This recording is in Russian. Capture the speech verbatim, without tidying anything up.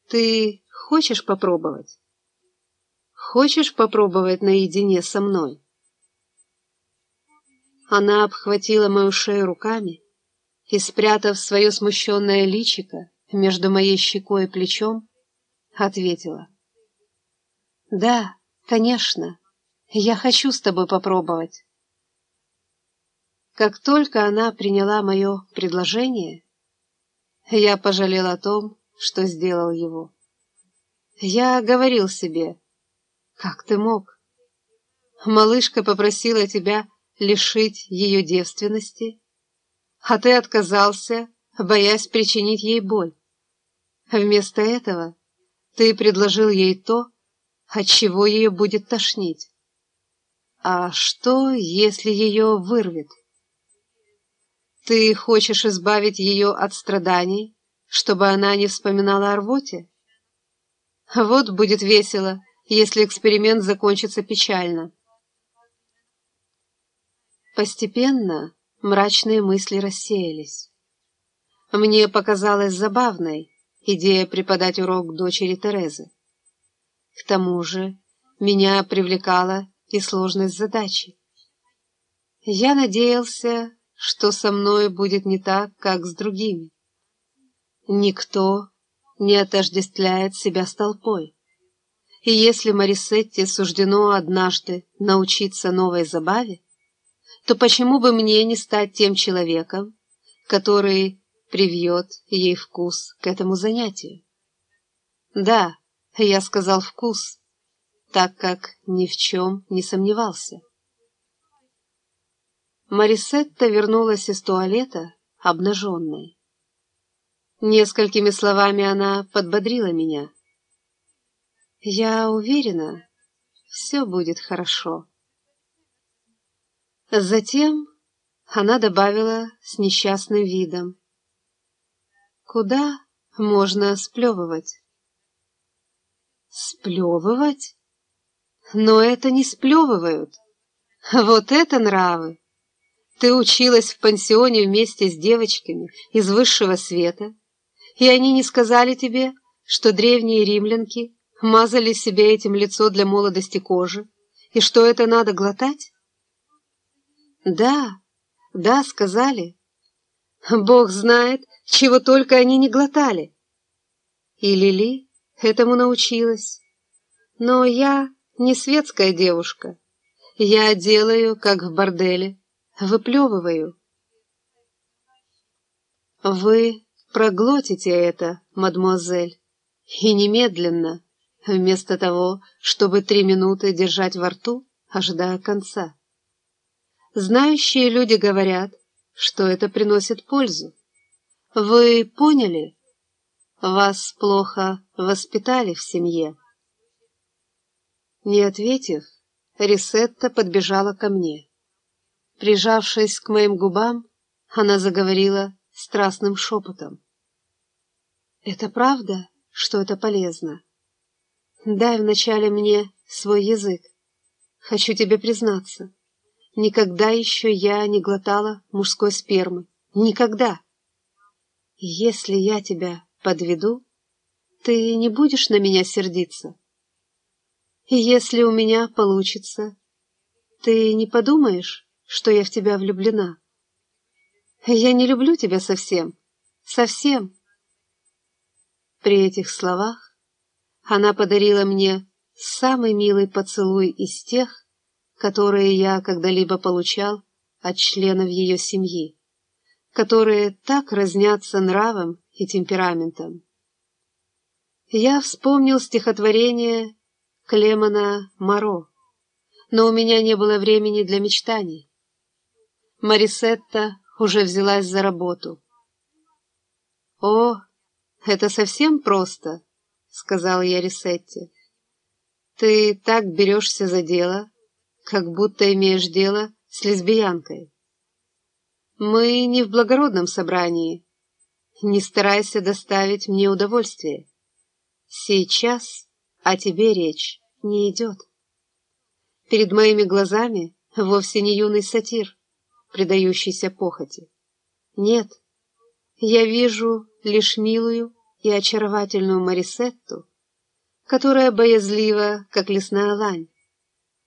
Ты хочешь попробовать? Хочешь попробовать наедине со мной? Она обхватила мою шею руками и, спрятав свое смущенное личико между моей щекой и плечом, ответила: «Да, конечно, я хочу с тобой попробовать». Как только она приняла мое предложение, я пожалел о том, что сделал его. Я говорил себе: «Как ты мог? Малышка попросила тебя лишить ее девственности, а ты отказался, боясь причинить ей боль. Вместо этого ты предложил ей то, от чего ее будет тошнить. А что, если ее вырвет? Ты хочешь избавить ее от страданий, чтобы она не вспоминала о рвоте? Вот будет весело, если эксперимент закончится печально». Постепенно мрачные мысли рассеялись. Мне показалась забавной идея преподать урок дочери Терезы. К тому же меня привлекала и сложность задачи. Я надеялся, что со мной будет не так, как с другими. Никто не отождествляет себя с толпой. И если Марисетте суждено однажды научиться новой забаве, то почему бы мне не стать тем человеком, который привьет ей вкус к этому занятию? Да, я сказал «вкус», так как ни в чем не сомневался. Марисетта вернулась из туалета обнаженной. Несколькими словами она подбодрила меня. «Я уверена, все будет хорошо». Затем она добавила с несчастным видом: «Куда можно сплевывать?» «Сплевывать? Но это не сплевывают. Вот это нравы! Ты училась в пансионе вместе с девочками из высшего света, и они не сказали тебе, что древние римлянки мазали себе этим лицо для молодости кожи, и что это надо глотать?» «Да, да, сказали. Бог знает, чего только они не глотали». И Лили этому научилась. Но я не светская девушка. Я делаю, как в борделе, выплевываю. Вы проглотите это, мадемуазель, и немедленно, вместо того, чтобы три минуты держать во рту, ожидая конца. Знающие люди говорят, что это приносит пользу. Вы поняли? Вас плохо воспитали в семье. Не ответив, Рисетта подбежала ко мне. Прижавшись к моим губам, она заговорила страстным шепотом: «Это правда, что это полезно? Дай вначале мне свой язык. Хочу тебе признаться. Никогда еще я не глотала мужской спермы. Никогда. Если я тебя подведу, ты не будешь на меня сердиться? И если у меня получится, ты не подумаешь, что я в тебя влюблена? Я не люблю тебя совсем, совсем». При этих словах она подарила мне самый милый поцелуй из тех, которые я когда-либо получал от членов ее семьи, которые так разнятся нравом и темпераментом. Я вспомнил стихотворение Клемена Моро, но у меня не было времени для мечтаний. Марисетта уже взялась за работу. «О, это совсем просто», — сказала я Рисетте. «Ты так берешься за дело, как будто имеешь дело с лесбиянкой. Мы не в благородном собрании. Не старайся доставить мне удовольствие. Сейчас о тебе речь не идет. Перед моими глазами вовсе не юный сатир, предающийся похоти. Нет, я вижу лишь милую и очаровательную Марисетту, которая боязлива, как лесная лань.